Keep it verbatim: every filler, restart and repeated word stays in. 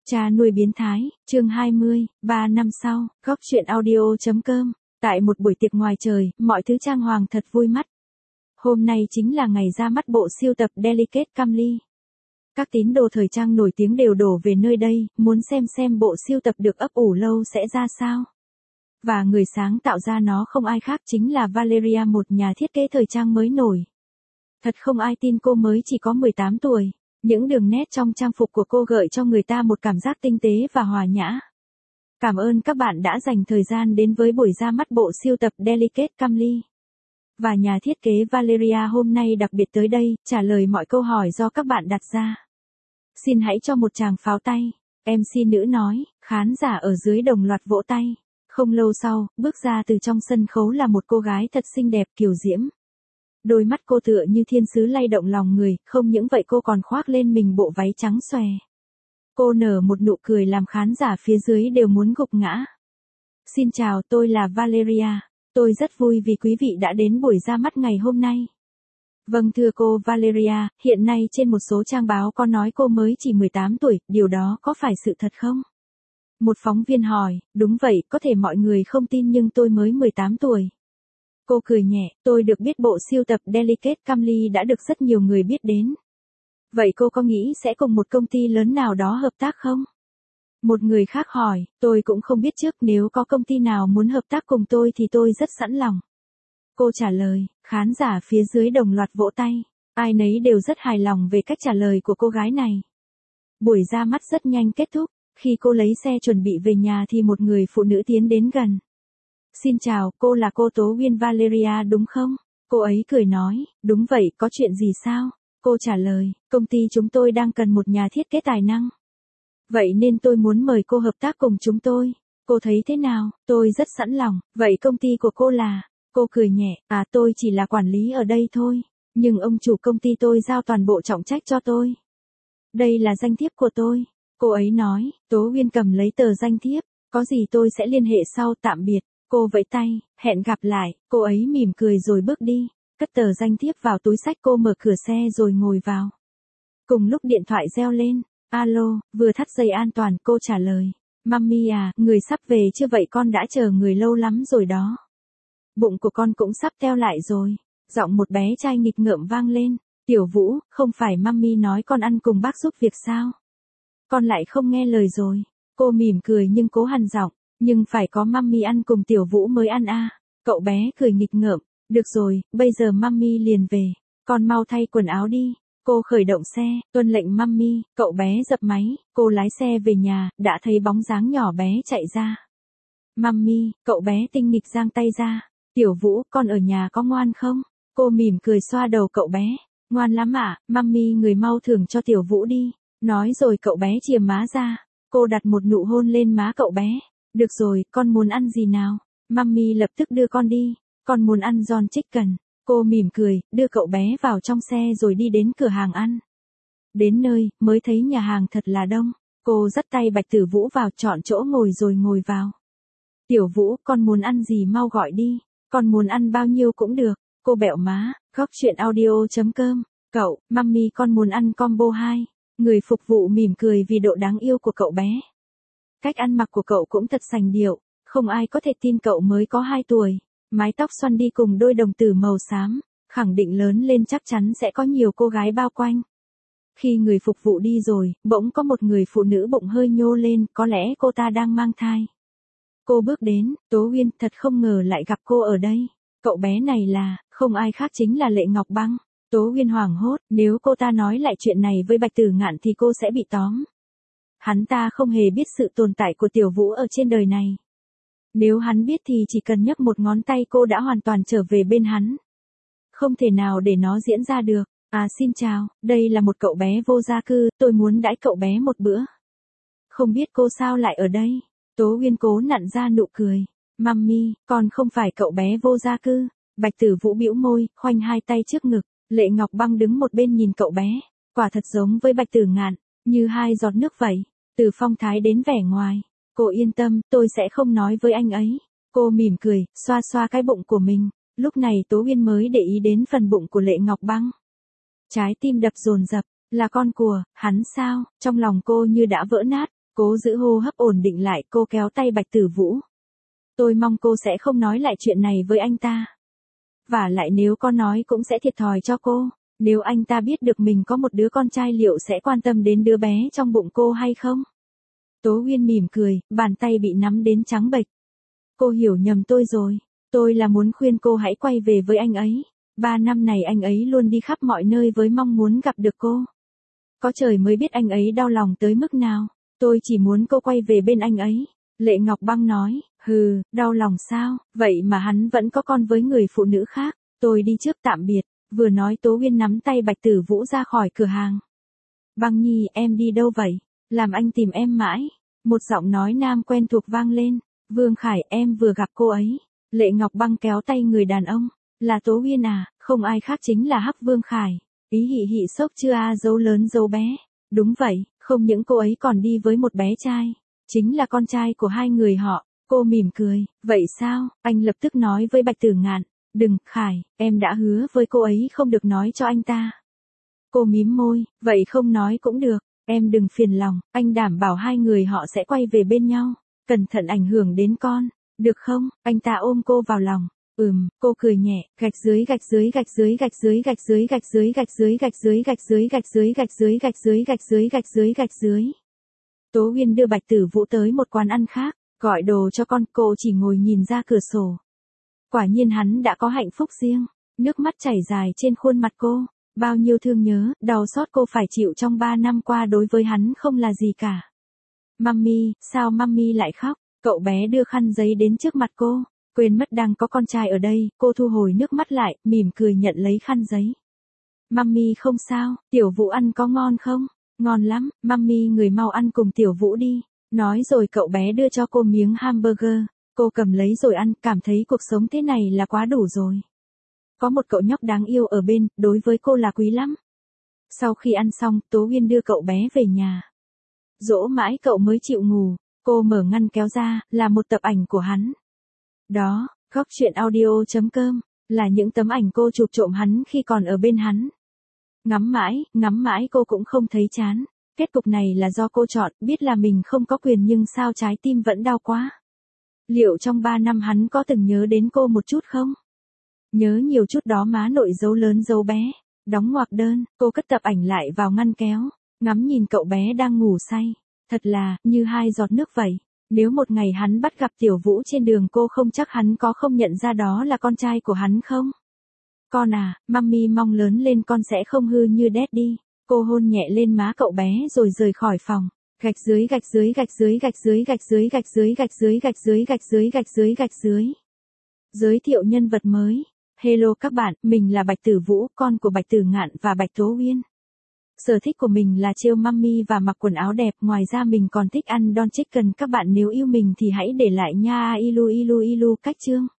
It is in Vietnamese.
Cha nuôi biến thái, chương hai mươi, ba năm sau, góc truyện audio.com, tại một buổi tiệc ngoài trời, mọi thứ trang hoàng thật vui mắt. Hôm nay chính là ngày ra mắt bộ siêu tập Delicate Camly. Các tín đồ thời trang nổi tiếng đều đổ về nơi đây, muốn xem xem bộ siêu tập được ấp ủ lâu sẽ ra sao. Và người sáng tạo ra nó không ai khác chính là Valeria, một nhà thiết kế thời trang mới nổi. Thật không ai tin cô mới chỉ có mười tám tuổi. Những đường nét trong trang phục của cô gợi cho người ta một cảm giác tinh tế và hòa nhã. Cảm ơn các bạn đã dành thời gian đến với buổi ra mắt bộ siêu tập Delicate Camly. Và nhà thiết kế Valeria hôm nay đặc biệt tới đây, trả lời mọi câu hỏi do các bạn đặt ra. Xin hãy cho một tràng pháo tay, em xê nữ nói, khán giả ở dưới đồng loạt vỗ tay. Không lâu sau, bước ra từ trong sân khấu là một cô gái thật xinh đẹp kiều diễm. Đôi mắt cô tựa như thiên sứ lay động lòng người, không những vậy cô còn khoác lên mình bộ váy trắng xòe. Cô nở một nụ cười làm khán giả phía dưới đều muốn gục ngã. Xin chào, tôi là Valeria. Tôi rất vui vì quý vị đã đến buổi ra mắt ngày hôm nay. Vâng thưa cô Valeria, hiện nay trên một số trang báo có nói cô mới chỉ mười tám tuổi, điều đó có phải sự thật không? Một phóng viên hỏi, đúng vậy, có thể mọi người không tin nhưng tôi mới mười tám tuổi. Cô cười nhẹ, tôi được biết bộ siêu tập Delicate Camly đã được rất nhiều người biết đến. Vậy cô có nghĩ sẽ cùng một công ty lớn nào đó hợp tác không? Một người khác hỏi, tôi cũng không biết trước, nếu có công ty nào muốn hợp tác cùng tôi thì tôi rất sẵn lòng. Cô trả lời, khán giả phía dưới đồng loạt vỗ tay, ai nấy đều rất hài lòng về cách trả lời của cô gái này. Buổi ra mắt rất nhanh kết thúc, khi cô lấy xe chuẩn bị về nhà thì một người phụ nữ tiến đến gần. Xin chào, cô là cô Tố Uyên Valeria đúng không? Cô ấy cười nói, đúng vậy, có chuyện gì sao? Cô trả lời, công ty chúng tôi đang cần một nhà thiết kế tài năng. Vậy nên tôi muốn mời cô hợp tác cùng chúng tôi. Cô thấy thế nào? Tôi rất sẵn lòng. Vậy công ty của cô là? Cô cười nhẹ, à tôi chỉ là quản lý ở đây thôi. Nhưng ông chủ công ty tôi giao toàn bộ trọng trách cho tôi. Đây là danh thiếp của tôi. Cô ấy nói, Tố Uyên cầm lấy tờ danh thiếp. Có gì tôi sẽ liên hệ sau, tạm biệt. Cô vẫy tay, hẹn gặp lại, cô ấy mỉm cười rồi bước đi, cất tờ danh thiếp vào túi xách, cô mở cửa xe rồi ngồi vào. Cùng lúc điện thoại reo lên, alo, vừa thắt dây an toàn, cô trả lời, Mami à, người sắp về chưa vậy, con đã chờ người lâu lắm rồi đó. Bụng của con cũng sắp teo lại rồi, giọng một bé trai nghịch ngợm vang lên, Tiểu Vũ, không phải Mami nói con ăn cùng bác giúp việc sao? Con lại không nghe lời rồi, cô mỉm cười nhưng cố hằn giọng. Nhưng phải có Mami ăn cùng Tiểu Vũ mới ăn à. Cậu bé cười nghịch ngợm, được rồi, bây giờ Mami liền về, con mau thay quần áo đi. Cô khởi động xe, tuân lệnh Mami, cậu bé dập máy, cô lái xe về nhà, đã thấy bóng dáng nhỏ bé chạy ra. Mami, cậu bé tinh nghịch giang tay ra, Tiểu Vũ, con ở nhà có ngoan không? Cô mỉm cười xoa đầu cậu bé, ngoan lắm ạ, à? Mami người mau thưởng cho Tiểu Vũ đi. Nói rồi cậu bé chìa má ra, cô đặt một nụ hôn lên má cậu bé. Được rồi, con muốn ăn gì nào? Mami lập tức đưa con đi, con muốn ăn giòn chicken. Cô mỉm cười, đưa cậu bé vào trong xe rồi đi đến cửa hàng ăn. Đến nơi, mới thấy nhà hàng thật là đông, cô dắt tay Bạch Tử Vũ vào chọn chỗ ngồi rồi ngồi vào. Tiểu Vũ, con muốn ăn gì mau gọi đi, con muốn ăn bao nhiêu cũng được, cô bẹo má, góc truyện audio.com, cậu, Mami con muốn ăn combo hai, người phục vụ mỉm cười vì độ đáng yêu của cậu bé. Cách ăn mặc của cậu cũng thật sành điệu, không ai có thể tin cậu mới có hai tuổi, mái tóc xoăn đi cùng đôi đồng tử màu xám, khẳng định lớn lên chắc chắn sẽ có nhiều cô gái bao quanh. Khi người phục vụ đi rồi, bỗng có một người phụ nữ bụng hơi nhô lên, có lẽ cô ta đang mang thai. Cô bước đến, Tố Uyên, thật không ngờ lại gặp cô ở đây. Cậu bé này là, không ai khác chính là Lệ Ngọc Băng. Tố Uyên hoảng hốt, nếu cô ta nói lại chuyện này với Bạch Tử Ngạn thì cô sẽ bị tóm. Hắn ta không hề biết sự tồn tại của Tiểu Vũ ở trên đời này. Nếu hắn biết thì chỉ cần nhấc một ngón tay cô đã hoàn toàn trở về bên hắn. Không thể nào để nó diễn ra được. À xin chào, đây là một cậu bé vô gia cư, tôi muốn đãi cậu bé một bữa. Không biết cô sao lại ở đây? Tố Uyên cố nặn ra nụ cười. Mami, con không phải cậu bé vô gia cư. Bạch Tử Vũ bĩu môi, khoanh hai tay trước ngực. Lệ Ngọc Băng đứng một bên nhìn cậu bé. Quả thật giống với Bạch Tử Ngạn. Như hai giọt nước vậy, từ phong thái đến vẻ ngoài. Cô yên tâm, tôi sẽ không nói với anh ấy. Cô mỉm cười, xoa xoa cái bụng của mình. Lúc này Tố Uyên mới để ý đến phần bụng của Lệ Ngọc Băng. Trái tim đập dồn dập, là con của, hắn sao, trong lòng cô như đã vỡ nát. Cố giữ hô hấp ổn định lại, cô kéo tay Bạch Tử Vũ. Tôi mong cô sẽ không nói lại chuyện này với anh ta. Và lại nếu có nói cũng sẽ thiệt thòi cho cô. Nếu anh ta biết được mình có một đứa con trai liệu sẽ quan tâm đến đứa bé trong bụng cô hay không? Tố Uyên mỉm cười, bàn tay bị nắm đến trắng bệch. Cô hiểu nhầm tôi rồi. Tôi là muốn khuyên cô hãy quay về với anh ấy. Ba năm này anh ấy luôn đi khắp mọi nơi với mong muốn gặp được cô. Có trời mới biết anh ấy đau lòng tới mức nào. Tôi chỉ muốn cô quay về bên anh ấy. Lệ Ngọc Băng nói, hừ, đau lòng sao, vậy mà hắn vẫn có con với người phụ nữ khác. Tôi đi trước tạm biệt. Vừa nói Tố Uyên nắm tay Bạch Tử Vũ ra khỏi cửa hàng. Băng Nhi, em đi đâu vậy? Làm anh tìm em mãi. Một giọng nói nam quen thuộc vang lên. Vương Khải, em vừa gặp cô ấy. Lệ Ngọc Băng kéo tay người đàn ông. Là Tố Uyên à, không ai khác chính là Hắc Vương Khải. Ý hị hị sốc chưa a, dấu lớn dấu bé. Đúng vậy, không những cô ấy còn đi với một bé trai. Chính là con trai của hai người họ. Cô mỉm cười, vậy sao? Anh lập tức nói với Bạch Tử Ngạn. Đừng, Khải, em đã hứa với cô ấy không được nói cho anh ta. Cô mím môi, vậy không nói cũng được, em đừng phiền lòng, anh đảm bảo hai người họ sẽ quay về bên nhau, cẩn thận ảnh hưởng đến con, được không? Anh ta ôm cô vào lòng. Ừm, cô cười nhẹ, gạch dưới gạch dưới gạch dưới gạch dưới gạch dưới gạch dưới gạch dưới gạch dưới gạch dưới gạch dưới gạch dưới gạch dưới gạch dưới gạch dưới gạch dưới. Tố Uyên đưa Bạch Tử Vũ tới một quán ăn khác, gọi đồ cho con, cô chỉ ngồi nhìn ra cửa sổ. Quả nhiên hắn đã có hạnh phúc riêng, nước mắt chảy dài trên khuôn mặt cô, bao nhiêu thương nhớ, đau xót cô phải chịu trong ba năm qua đối với hắn không là gì cả. Mummy, sao Mummy lại khóc? Cậu bé đưa khăn giấy đến trước mặt cô, quên mất đang có con trai ở đây, cô thu hồi nước mắt lại, mỉm cười nhận lấy khăn giấy. Mummy không sao, Tiểu Vũ ăn có ngon không? Ngon lắm, Mummy người mau ăn cùng Tiểu Vũ đi. Nói rồi cậu bé đưa cho cô miếng hamburger. Cô cầm lấy rồi ăn, cảm thấy cuộc sống thế này là quá đủ rồi. Có một cậu nhóc đáng yêu ở bên, đối với cô là quý lắm. Sau khi ăn xong, Tố Uyên đưa cậu bé về nhà. Dỗ mãi cậu mới chịu ngủ, cô mở ngăn kéo ra, là một tập ảnh của hắn. Đó, góc truyện audio chấm com, là những tấm ảnh cô chụp trộm hắn khi còn ở bên hắn. Ngắm mãi, ngắm mãi cô cũng không thấy chán. Kết cục này là do cô chọn, biết là mình không có quyền nhưng sao trái tim vẫn đau quá. Liệu trong ba năm hắn có từng nhớ đến cô một chút không? Nhớ nhiều chút đó má nội dấu lớn dấu bé. Đóng ngoặc đơn, cô cất tập ảnh lại vào ngăn kéo. Ngắm nhìn cậu bé đang ngủ say. Thật là, như hai giọt nước vậy. Nếu một ngày hắn bắt gặp Tiểu Vũ trên đường cô không chắc hắn có không nhận ra đó là con trai của hắn không? Con à, Mummy mong lớn lên con sẽ không hư như Daddy. Cô hôn nhẹ lên má cậu bé rồi rời khỏi phòng. Gạch dưới gạch dưới gạch dưới gạch dưới gạch dưới gạch dưới gạch dưới gạch dưới gạch dưới gạch dưới gạch dưới. Giới thiệu nhân vật mới. Hello các bạn, mình là Bạch Tử Vũ, con của Bạch Tử Ngạn và Bạch Tố Uyên. Sở thích của mình là trêu mummy và mặc quần áo đẹp, ngoài ra mình còn thích ăn don chicken. Các bạn nếu yêu mình thì hãy để lại nha, ilu ilu ilu cách chương.